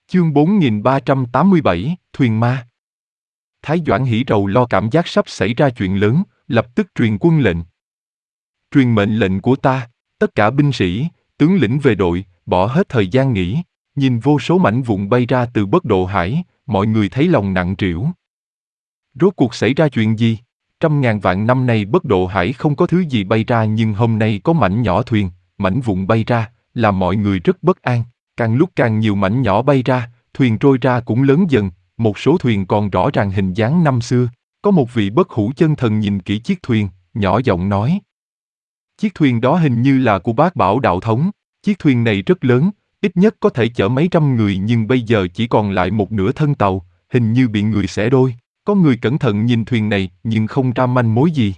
Chương 4387, Thuyền Ma. Thái Doãn hỉ rầu lo cảm giác sắp xảy ra chuyện lớn, lập tức truyền quân lệnh. Truyền mệnh lệnh của ta, tất cả binh sĩ, tướng lĩnh về đội, bỏ hết thời gian nghỉ, nhìn vô số mảnh vụn bay ra từ Bất Độ Hải, mọi người thấy lòng nặng trĩu. Rốt cuộc xảy ra chuyện gì? Trăm ngàn vạn năm nay Bất Độ Hải không có thứ gì bay ra, nhưng hôm nay có mảnh nhỏ thuyền, mảnh vụn bay ra, làm mọi người rất bất an. Càng lúc càng nhiều mảnh nhỏ bay ra, thuyền trôi ra cũng lớn dần, một số thuyền còn rõ ràng hình dáng năm xưa. Có một vị bất hủ chân thần nhìn kỹ chiếc thuyền, nhỏ giọng nói. Chiếc thuyền đó hình như là của Bát Bảo Đạo Thống. Chiếc thuyền này rất lớn, ít nhất có thể chở mấy trăm người, nhưng bây giờ chỉ còn lại một nửa thân tàu, hình như bị người xẻ đôi. Có người cẩn thận nhìn thuyền này nhưng không ra manh mối gì.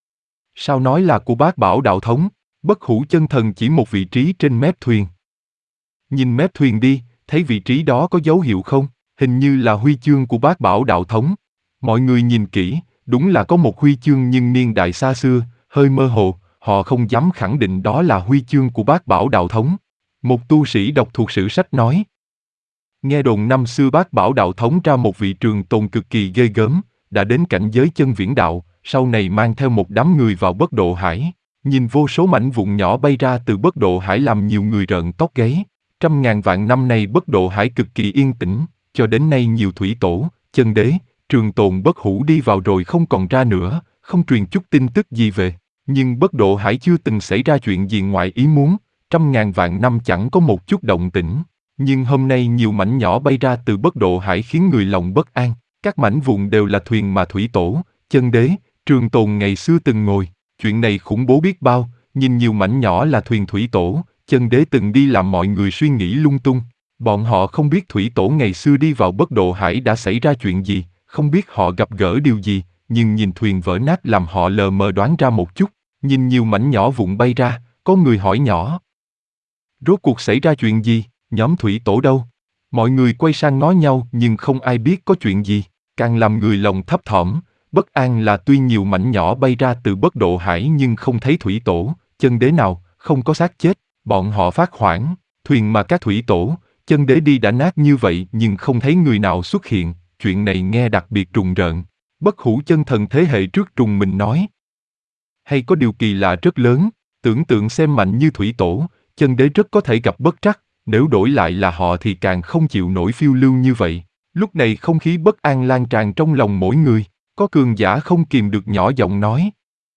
Sao nói là của Bát Bảo Đạo Thống? Bất hủ chân thần chỉ một vị trí trên mép thuyền. Nhìn mép thuyền đi, thấy vị trí đó có dấu hiệu không? Hình như là huy chương của Bát Bảo Đạo Thống. Mọi người nhìn kỹ, đúng là có một huy chương nhưng niên đại xa xưa, hơi mơ hồ, họ không dám khẳng định đó là huy chương của Bát Bảo Đạo Thống. Một tu sĩ đọc thuộc sử sách nói. Nghe đồn năm xưa Bát Bảo Đạo Thống ra một vị trường tồn cực kỳ ghê gớm, đã đến cảnh giới chân viễn đạo, sau này mang theo một đám người vào Bất Độ Hải. Nhìn vô số mảnh vụn nhỏ bay ra từ Bất Độ Hải làm nhiều người rợn tóc gáy. Trăm ngàn vạn năm nay Bất Độ Hải cực kỳ yên tĩnh, cho đến nay nhiều thủy tổ, chân đế, trường tồn bất hủ đi vào rồi không còn ra nữa, không truyền chút tin tức gì về. Nhưng Bất Độ Hải chưa từng xảy ra chuyện gì ngoài ý muốn, trăm ngàn vạn năm chẳng có một chút động tĩnh. Nhưng hôm nay nhiều mảnh nhỏ bay ra từ Bất Độ Hải khiến người lòng bất an. Các mảnh vụn đều là thuyền mà thủy tổ, chân đế, trường tồn ngày xưa từng ngồi. Chuyện này khủng bố biết bao, nhìn nhiều mảnh nhỏ là thuyền thủy tổ, chân đế từng đi làm mọi người suy nghĩ lung tung. Bọn họ không biết thủy tổ ngày xưa đi vào Bất Độ Hải đã xảy ra chuyện gì, không biết họ gặp gỡ điều gì, nhưng nhìn thuyền vỡ nát làm họ lờ mờ đoán ra một chút. Nhìn nhiều mảnh nhỏ vụn bay ra, có người hỏi nhỏ. Rốt cuộc xảy ra chuyện gì, nhóm thủy tổ đâu? Mọi người quay sang ngó nhau nhưng không ai biết có chuyện gì, càng làm người lòng thấp thỏm, bất an là tuy nhiều mảnh nhỏ bay ra từ Bất Độ Hải nhưng không thấy thủy tổ, chân đế nào, không có xác chết, bọn họ phát hoảng, thuyền mà các thủy tổ, chân đế đi đã nát như vậy nhưng không thấy người nào xuất hiện, chuyện này nghe đặc biệt trùng rợn. Bất hủ chân thần thế hệ trước trùng mình nói. Hay có điều kỳ lạ rất lớn, tưởng tượng xem mạnh như thủy tổ, chân đế rất có thể gặp bất trắc, nếu đổi lại là họ thì càng không chịu nổi phiêu lưu như vậy. Lúc này không khí bất an lan tràn trong lòng mỗi người, có cường giả không kìm được nhỏ giọng nói.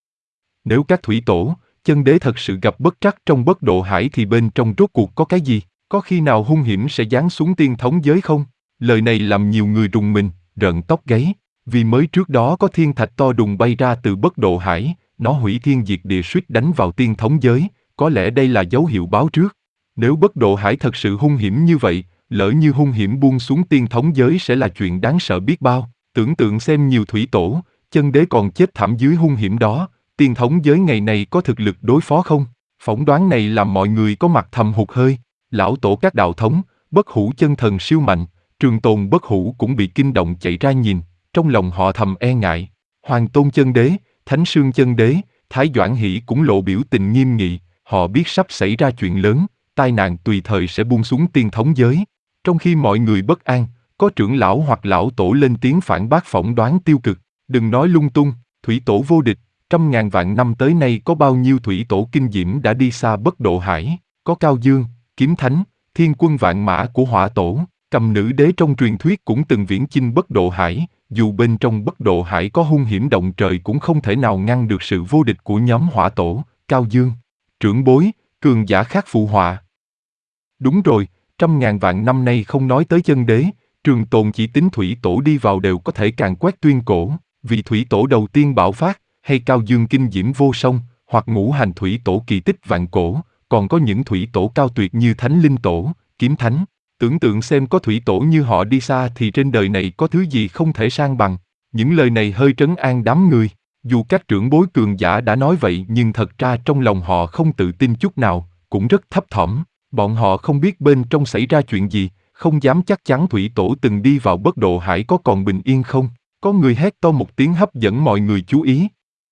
Nếu các thủy tổ, chân đế thật sự gặp bất trắc trong Bất Độ Hải thì bên trong rốt cuộc có cái gì? Có khi nào hung hiểm sẽ giáng xuống tiên thống giới không? Lời này làm nhiều người rùng mình, rợn tóc gáy, vì mới trước đó có thiên thạch to đùng bay ra từ Bất Độ Hải, nó hủy thiên diệt địa suýt đánh vào tiên thống giới, có lẽ đây là dấu hiệu báo trước. Nếu Bất Độ Hải thật sự hung hiểm như vậy, lỡ như hung hiểm buông xuống tiên thống giới sẽ là chuyện đáng sợ biết bao. Tưởng tượng xem nhiều thủy tổ, chân đế còn chết thảm dưới hung hiểm đó, tiên thống giới ngày này có thực lực đối phó không? Phỏng đoán này làm mọi người có mặt thầm hụt hơi. Lão tổ các đạo thống, bất hủ chân thần siêu mạnh, trường tồn bất hủ cũng bị kinh động chạy ra nhìn, trong lòng họ thầm e ngại. Hoàng tôn chân đế, Thánh Sương chân đế, Thái Doãn Hỷ cũng lộ biểu tình nghiêm nghị, họ biết sắp xảy ra chuyện lớn, tai nạn tùy thời sẽ buông xuống tiên thống giới. Trong khi mọi người bất an, có trưởng lão hoặc lão tổ lên tiếng phản bác phỏng đoán tiêu cực, đừng nói lung tung, thủy tổ vô địch, trăm ngàn vạn năm tới nay có bao nhiêu thủy tổ kinh diễm đã đi xa Bất Độ Hải, có Cao Dương, Kiếm Thánh, Thiên Quân Vạn Mã của Hỏa Tổ, Cầm Nữ Đế trong truyền thuyết cũng từng viễn chinh Bất Độ Hải, dù bên trong Bất Độ Hải có hung hiểm động trời cũng không thể nào ngăn được sự vô địch của nhóm Hỏa Tổ, Cao Dương, trưởng bối, cường giả khác phụ họa. Đúng rồi, trăm ngàn vạn năm nay không nói tới chân đế, trường tồn chỉ tính thủy tổ đi vào đều có thể càn quét tuyên cổ, vì thủy tổ đầu tiên bạo phát, hay Cao Dương kinh diễm vô song, hoặc ngũ hành thủy tổ kỳ tích vạn cổ, còn có những thủy tổ cao tuyệt như Thánh Linh Tổ, Kiếm Thánh. Tưởng tượng xem có thủy tổ như họ đi xa thì trên đời này có thứ gì không thể san bằng. Những lời này hơi trấn an đám người. Dù các trưởng bối cường giả đã nói vậy nhưng thật ra trong lòng họ không tự tin chút nào, cũng rất thấp thỏm. Bọn họ không biết bên trong xảy ra chuyện gì, không dám chắc chắn thủy tổ từng đi vào Bất Độ Hải có còn bình yên không. Có người hét to một tiếng hấp dẫn mọi người chú ý.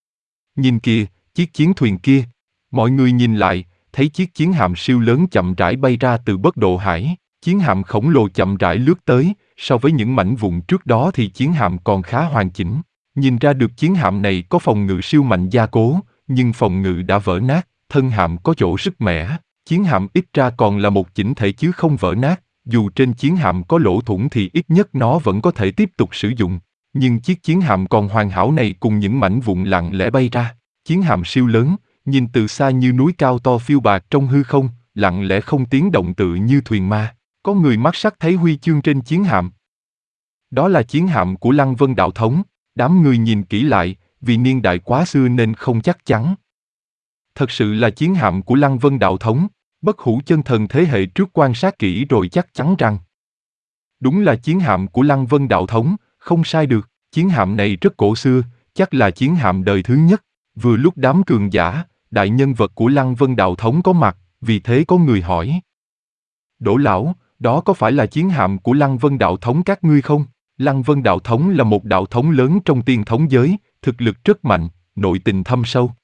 Nhìn kìa, chiếc chiến thuyền kia. Mọi người nhìn lại, thấy chiếc chiến hạm siêu lớn chậm rãi bay ra từ Bất Độ Hải. Chiến hạm khổng lồ chậm rãi lướt tới, so với những mảnh vụn trước đó thì chiến hạm còn khá hoàn chỉnh. Nhìn ra được chiến hạm này có phòng ngự siêu mạnh gia cố, nhưng phòng ngự đã vỡ nát, thân hạm có chỗ sức mẻ. Chiến hạm ít ra còn là một chỉnh thể chứ không vỡ nát, dù trên chiến hạm có lỗ thủng thì ít nhất nó vẫn có thể tiếp tục sử dụng. Nhưng chiếc chiến hạm còn hoàn hảo này cùng những mảnh vụn lặng lẽ bay ra. Chiến hạm siêu lớn, nhìn từ xa như núi cao to phiêu bạt trong hư không, lặng lẽ không tiếng động tự như thuyền ma. Có người mắt sắc thấy huy chương trên chiến hạm. Đó là chiến hạm của Lăng Vân Đạo Thống. Đám người nhìn kỹ lại, vì niên đại quá xưa nên không chắc chắn. Thật sự là chiến hạm của Lăng Vân Đạo Thống. Bất hủ chân thần thế hệ trước quan sát kỹ rồi chắc chắn rằng đúng là chiến hạm của Lăng Vân Đạo Thống, không sai được. Chiến hạm này rất cổ xưa, chắc là chiến hạm đời thứ nhất. Vừa lúc đám cường giả, đại nhân vật của Lăng Vân Đạo Thống có mặt, vì thế có người hỏi. Đỗ lão, đó có phải là chiến hạm của Lăng Vân Đạo Thống các ngươi không? Lăng Vân Đạo Thống là một đạo thống lớn trong tiên thống giới, thực lực rất mạnh, nội tình thâm sâu.